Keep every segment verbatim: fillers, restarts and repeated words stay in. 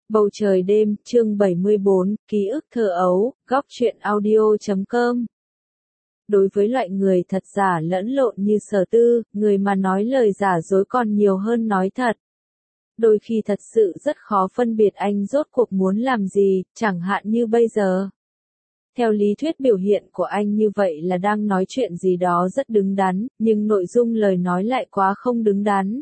Bầu trời đêm, chương bảy mươi bốn, ký ức thơ ấu, góc truyện audio chấm com. Đối với loại người thật giả lẫn lộn như Sở Tư, người mà nói lời giả dối còn nhiều hơn nói thật. Đôi khi thật sự rất khó phân biệt anh rốt cuộc muốn làm gì, chẳng hạn như bây giờ. Theo lý thuyết biểu hiện của anh như vậy là đang nói chuyện gì đó rất đứng đắn, nhưng nội dung lời nói lại quá không đứng đắn.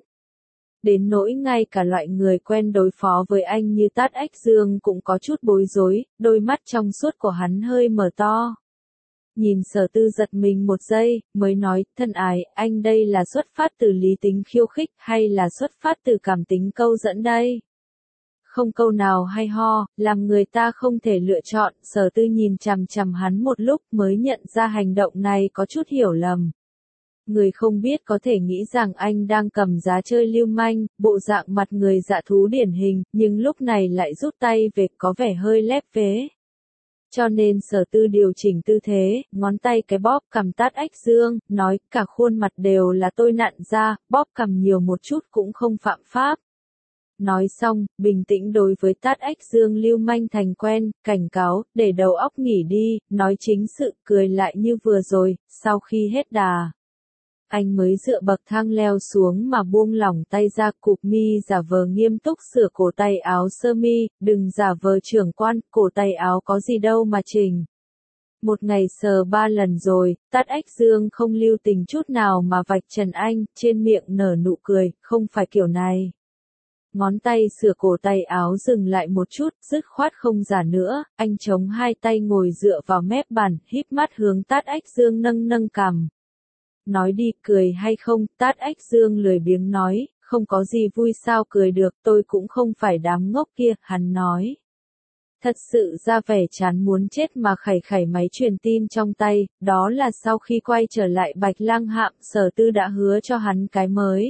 Đến nỗi ngay cả loại người quen đối phó với anh như Tát Ách Dương cũng có chút bối rối, đôi mắt trong suốt của hắn hơi mở to. Nhìn Sở Tư giật mình một giây, mới nói, thân ái, anh đây là xuất phát từ lý tính khiêu khích hay là xuất phát từ cảm tính câu dẫn đây? Không câu nào hay ho, làm người ta không thể lựa chọn, Sở Tư nhìn chằm chằm hắn một lúc mới nhận ra hành động này có chút hiểu lầm. Người không biết có thể nghĩ rằng anh đang cầm giá chơi lưu manh, bộ dạng mặt người dạ thú điển hình, nhưng lúc này lại rút tay về có vẻ hơi lép vế. Cho nên Sở Tư điều chỉnh tư thế, ngón tay cái bóp cằm Tát Ách Dương, nói cả khuôn mặt đều là tôi nặn ra, bóp cằm nhiều một chút cũng không phạm pháp. Nói xong, bình tĩnh đối với Tát Ách Dương lưu manh thành quen, cảnh cáo, để đầu óc nghỉ đi, nói chính sự, cười lại như vừa rồi, sau khi hết đà. Anh mới dựa bậc thang leo xuống mà buông lỏng tay ra, cụp mi giả vờ nghiêm túc sửa cổ tay áo sơ mi, đừng giả vờ trưởng quan, cổ tay áo có gì đâu mà chỉnh. Một ngày sờ ba lần rồi, Tát Ách Dương không lưu tình chút nào mà vạch trần anh, trên miệng nở nụ cười, không phải kiểu này. Ngón tay sửa cổ tay áo dừng lại một chút, dứt khoát không giả nữa, anh chống hai tay ngồi dựa vào mép bàn, híp mắt hướng Tát Ách Dương nâng nâng cằm. Nói đi, cười hay không, Tát Ách Dương lười biếng nói, không có gì vui sao cười được, tôi cũng không phải đám ngốc kia, hắn nói. Thật sự ra vẻ chán muốn chết mà khẩy khẩy máy truyền tin trong tay, đó là sau khi quay trở lại Bạch Lang Hạm, Sở Tư đã hứa cho hắn cái mới.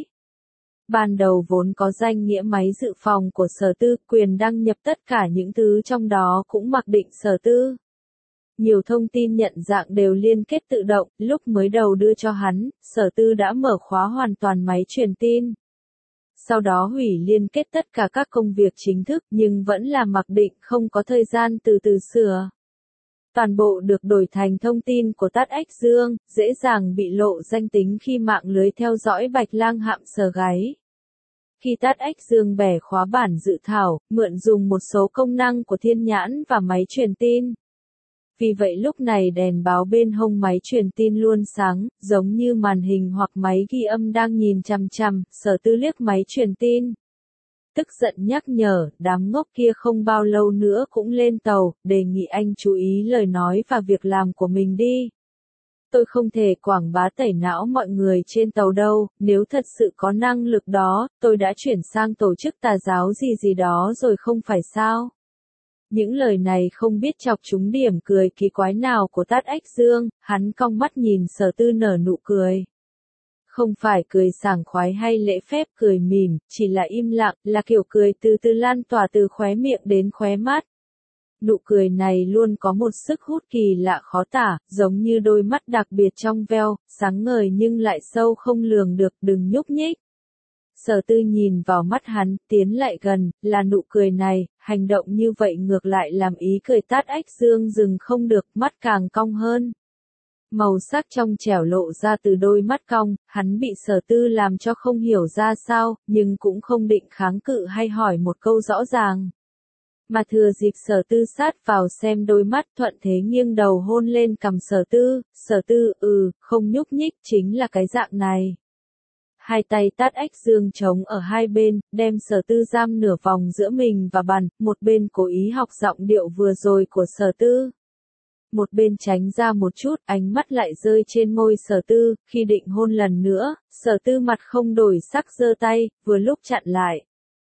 Ban đầu vốn có danh nghĩa máy dự phòng của Sở Tư, quyền đăng nhập tất cả những thứ trong đó cũng mặc định Sở Tư. Nhiều thông tin nhận dạng đều liên kết tự động, lúc mới đầu đưa cho hắn, Sở Tư đã mở khóa hoàn toàn máy truyền tin. Sau đó hủy liên kết tất cả các công việc chính thức nhưng vẫn là mặc định không có thời gian từ từ sửa. Toàn bộ được đổi thành thông tin của Tát Ách Dương, dễ dàng bị lộ danh tính khi mạng lưới theo dõi Bạch Lang Hạm sờ gáy. Khi Tát Ách Dương bẻ khóa bản dự thảo, mượn dùng một số công năng của thiên nhãn và máy truyền tin. Vì vậy lúc này đèn báo bên hông máy truyền tin luôn sáng, giống như màn hình hoặc máy ghi âm đang nhìn chằm chằm, Sở Tư liếc máy truyền tin. Tức giận nhắc nhở, đám ngốc kia không bao lâu nữa cũng lên tàu, đề nghị anh chú ý lời nói và việc làm của mình đi. Tôi không thể quảng bá tẩy não mọi người trên tàu đâu, nếu thật sự có năng lực đó, tôi đã chuyển sang tổ chức tà giáo gì gì đó rồi không phải sao. Những lời này không biết chọc trúng điểm cười kỳ quái nào của Tát Ách Dương, hắn cong mắt nhìn Sở Tư nở nụ cười. Không phải cười sảng khoái hay lễ phép cười mỉm, chỉ là im lặng, là kiểu cười từ từ lan tỏa từ khóe miệng đến khóe mắt. Nụ cười này luôn có một sức hút kỳ lạ khó tả, giống như đôi mắt đặc biệt trong veo, sáng ngời nhưng lại sâu không lường được, đừng nhúc nhích. Sở Tư nhìn vào mắt hắn, tiến lại gần, là nụ cười này, hành động như vậy ngược lại làm ý cười Tát Ách Dương dừng không được, mắt càng cong hơn. Màu sắc trong trẻo lộ ra từ đôi mắt cong, hắn bị Sở Tư làm cho không hiểu ra sao, nhưng cũng không định kháng cự hay hỏi một câu rõ ràng. Mà thừa dịp Sở Tư sát vào xem đôi mắt, thuận thế nghiêng đầu hôn lên cằm Sở Tư, Sở Tư, ừ, không nhúc nhích, chính là cái dạng này. Hai tay Tát Ách Dương trống ở hai bên, đem Sở Tư giam nửa vòng giữa mình và bàn, một bên cố ý học giọng điệu vừa rồi của Sở Tư. Một bên tránh ra một chút, ánh mắt lại rơi trên môi Sở Tư, khi định hôn lần nữa, Sở Tư mặt không đổi sắc giơ tay, vừa lúc chặn lại.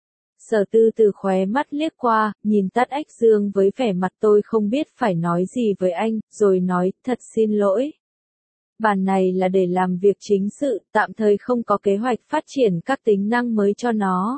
Sở Tư từ khóe mắt liếc qua, nhìn Tát Ách Dương với vẻ mặt tôi không biết phải nói gì với anh, rồi nói, thật xin lỗi. Bản này là để làm việc chính sự, tạm thời không có kế hoạch phát triển các tính năng mới cho nó.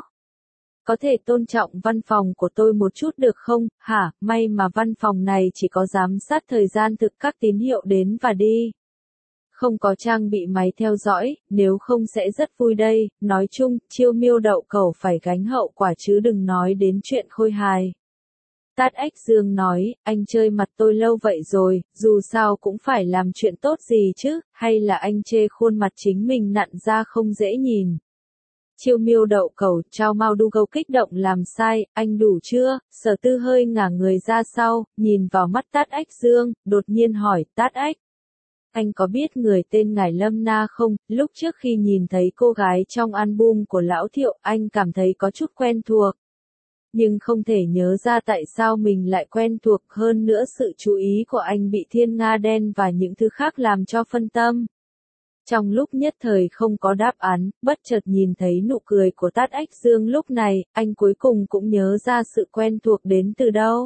Có thể tôn trọng văn phòng của tôi một chút được không, hả, may mà văn phòng này chỉ có giám sát thời gian thực các tín hiệu đến và đi. Không có trang bị máy theo dõi, nếu không sẽ rất vui đây, nói chung, Chiêu Miêu Đậu Cẩu phải gánh hậu quả chứ đừng nói đến chuyện khôi hài. Tát Ách Dương nói, anh chơi mặt tôi lâu vậy rồi, dù sao cũng phải làm chuyện tốt gì chứ, hay là anh chê khuôn mặt chính mình nặn ra không dễ nhìn. Chiêu Miêu Đậu Cẩu, Trao Mao đu gâu kích động làm sai, anh đủ chưa? Sở Tư hơi ngả người ra sau, nhìn vào mắt Tát Ách Dương, đột nhiên hỏi, Tát Ách. Anh có biết người tên Ngải Lâm Na không? Lúc trước khi nhìn thấy cô gái trong album của Lão Thiệu, anh cảm thấy có chút quen thuộc. Nhưng không thể nhớ ra tại sao mình lại quen thuộc, hơn nữa sự chú ý của anh bị thiên nga đen và những thứ khác làm cho phân tâm. Trong lúc nhất thời không có đáp án, bất chợt nhìn thấy nụ cười của Tát Ách Dương lúc này, anh cuối cùng cũng nhớ ra sự quen thuộc đến từ đâu.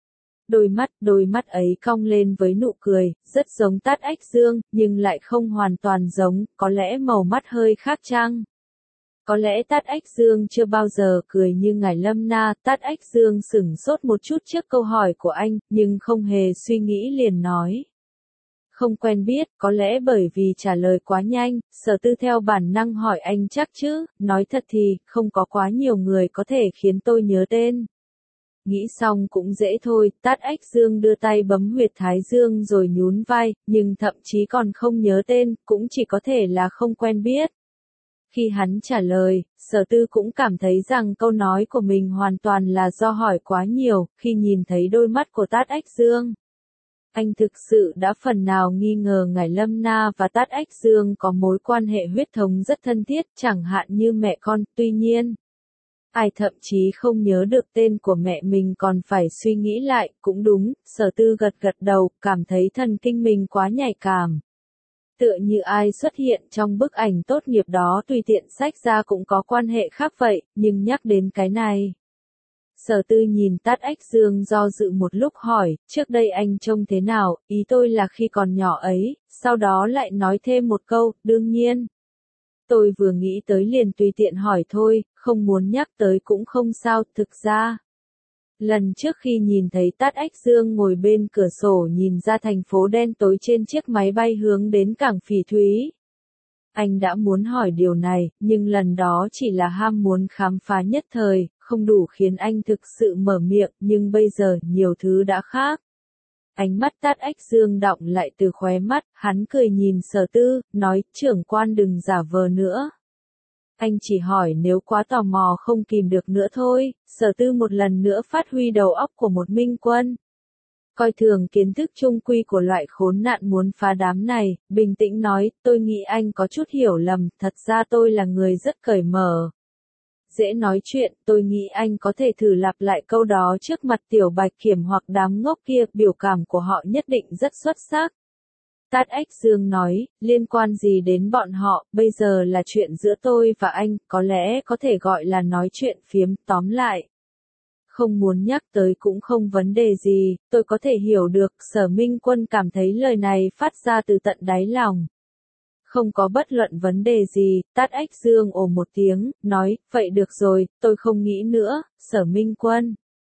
Đôi mắt, đôi mắt ấy cong lên với nụ cười, rất giống Tát Ách Dương, nhưng lại không hoàn toàn giống, có lẽ màu mắt hơi khác chăng? Có lẽ Tát Ách Dương chưa bao giờ cười như Ngải Lâm Na, Tát Ách Dương sửng sốt một chút trước câu hỏi của anh, nhưng không hề suy nghĩ liền nói. Không quen biết, có lẽ bởi vì trả lời quá nhanh, Sở Tư theo bản năng hỏi anh chắc chứ, nói thật thì, không có quá nhiều người có thể khiến tôi nhớ tên. Nghĩ xong cũng dễ thôi, Tát Ách Dương đưa tay bấm huyệt thái dương rồi nhún vai, nhưng thậm chí còn không nhớ tên, cũng chỉ có thể là không quen biết. Khi hắn trả lời, Sở Tư cũng cảm thấy rằng câu nói của mình hoàn toàn là do hỏi quá nhiều, khi nhìn thấy đôi mắt của Tát Ách Dương. Anh thực sự đã phần nào nghi ngờ Ngải Lâm Na và Tát Ách Dương có mối quan hệ huyết thống rất thân thiết, chẳng hạn như mẹ con, tuy nhiên. Ai thậm chí không nhớ được tên của mẹ mình còn phải suy nghĩ lại, cũng đúng, Sở Tư gật gật đầu, cảm thấy thần kinh mình quá nhạy cảm. Tựa như ai xuất hiện trong bức ảnh tốt nghiệp đó tùy tiện xách ra cũng có quan hệ khác vậy, nhưng nhắc đến cái này. Sở Tư nhìn Tát Ách Dương do dự một lúc hỏi, trước đây anh trông thế nào, ý tôi là khi còn nhỏ ấy, sau đó lại nói thêm một câu, đương nhiên. Tôi vừa nghĩ tới liền tùy tiện hỏi thôi, không muốn nhắc tới cũng không sao, thực ra. Lần trước khi nhìn thấy Tát Ách Dương ngồi bên cửa sổ nhìn ra thành phố đen tối trên chiếc máy bay hướng đến cảng Phỉ Thúy. Anh đã muốn hỏi điều này, nhưng lần đó chỉ là ham muốn khám phá nhất thời, không đủ khiến anh thực sự mở miệng, nhưng bây giờ nhiều thứ đã khác. Ánh mắt Tát Ách Dương đọng lại từ khóe mắt, hắn cười nhìn Sở Tư, nói, trưởng quan đừng giả vờ nữa. Anh chỉ hỏi nếu quá tò mò không kìm được nữa thôi, Sở Tư một lần nữa phát huy đầu óc của một minh quân. Coi thường kiến thức trung quy của loại khốn nạn muốn phá đám này, bình tĩnh nói, tôi nghĩ anh có chút hiểu lầm, thật ra tôi là người rất cởi mở. Dễ nói chuyện, tôi nghĩ anh có thể thử lặp lại câu đó trước mặt Tiểu Bạch Kiểm hoặc đám ngốc kia, biểu cảm của họ nhất định rất xuất sắc. Tát Ách Dương nói, liên quan gì đến bọn họ, bây giờ là chuyện giữa tôi và anh, có lẽ có thể gọi là nói chuyện phiếm, tóm lại. Không muốn nhắc tới cũng không vấn đề gì, tôi có thể hiểu được, Sở Minh Quân cảm thấy lời này phát ra từ tận đáy lòng. Không có bất luận vấn đề gì, Tát Ách Dương ồ một tiếng, nói, vậy được rồi, tôi không nghĩ nữa, Sở Minh Quân.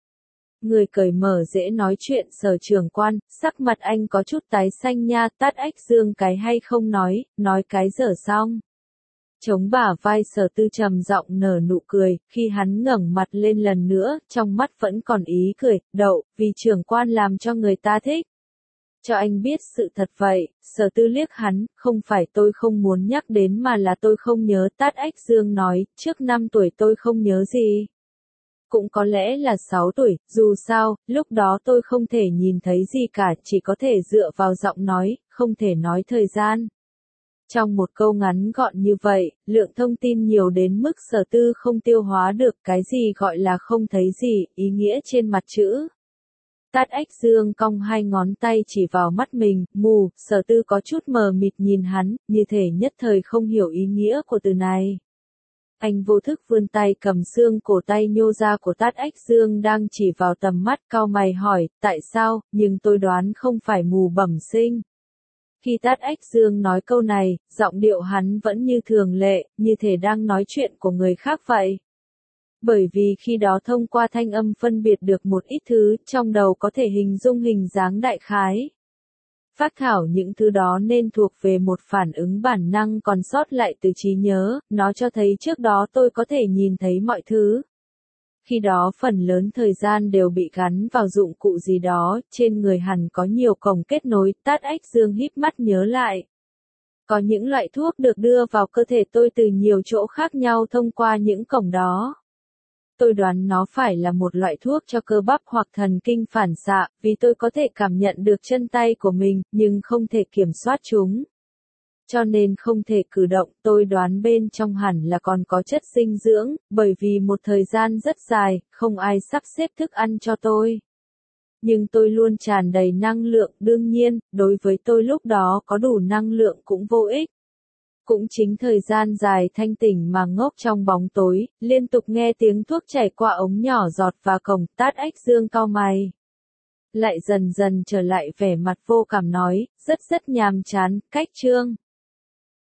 Người cởi mở dễ nói chuyện Sở trưởng quan, sắc mặt anh có chút tái xanh nha, Tát Ách Dương cái hay không nói, nói cái dở xong. Chống bả vai Sở Tư trầm giọng nở nụ cười, khi hắn ngẩng mặt lên lần nữa, trong mắt vẫn còn ý cười, đậu, vì trưởng quan làm cho người ta thích. Cho anh biết sự thật vậy, Sở Tư liếc hắn, không phải tôi không muốn nhắc đến mà là tôi không nhớ, Tát Ách Dương nói, trước năm tuổi tôi không nhớ gì. Cũng có lẽ là sáu tuổi, dù sao, lúc đó tôi không thể nhìn thấy gì cả, chỉ có thể dựa vào giọng nói, không thể nói thời gian. Trong một câu ngắn gọn như vậy, lượng thông tin nhiều đến mức Sở Tư không tiêu hóa được cái gì gọi là không thấy gì, ý nghĩa trên mặt chữ. Tát Ách Dương cong hai ngón tay chỉ vào mắt mình, mù, Sở Tư có chút mờ mịt nhìn hắn, như thể nhất thời không hiểu ý nghĩa của từ này. Anh vô thức vươn tay cầm xương cổ tay nhô ra của Tát Ách Dương đang chỉ vào tầm mắt, cau mày hỏi, tại sao, nhưng tôi đoán không phải mù bẩm sinh. Khi Tát Ách Dương nói câu này, giọng điệu hắn vẫn như thường lệ, như thể đang nói chuyện của người khác vậy. Bởi vì khi đó thông qua thanh âm phân biệt được một ít thứ, trong đầu có thể hình dung hình dáng đại khái. Phác thảo những thứ đó nên thuộc về một phản ứng bản năng còn sót lại từ trí nhớ, nó cho thấy trước đó tôi có thể nhìn thấy mọi thứ. Khi đó phần lớn thời gian đều bị gắn vào dụng cụ gì đó, trên người hẳn có nhiều cổng kết nối, Tát Ách Dương híp mắt nhớ lại. Có những loại thuốc được đưa vào cơ thể tôi từ nhiều chỗ khác nhau thông qua những cổng đó. Tôi đoán nó phải là một loại thuốc cho cơ bắp hoặc thần kinh phản xạ, vì tôi có thể cảm nhận được chân tay của mình, nhưng không thể kiểm soát chúng. Cho nên không thể cử động, tôi đoán bên trong hẳn là còn có chất dinh dưỡng, bởi vì một thời gian rất dài, không ai sắp xếp thức ăn cho tôi. Nhưng tôi luôn tràn đầy năng lượng, đương nhiên, đối với tôi lúc đó có đủ năng lượng cũng vô ích. Cũng chính thời gian dài thanh tỉnh mà ngốc trong bóng tối, liên tục nghe tiếng thuốc chảy qua ống nhỏ giọt vào cổng, Tát Ách Dương cau mày. Lại dần dần trở lại vẻ mặt vô cảm nói, rất rất nhàm chán, cách chương.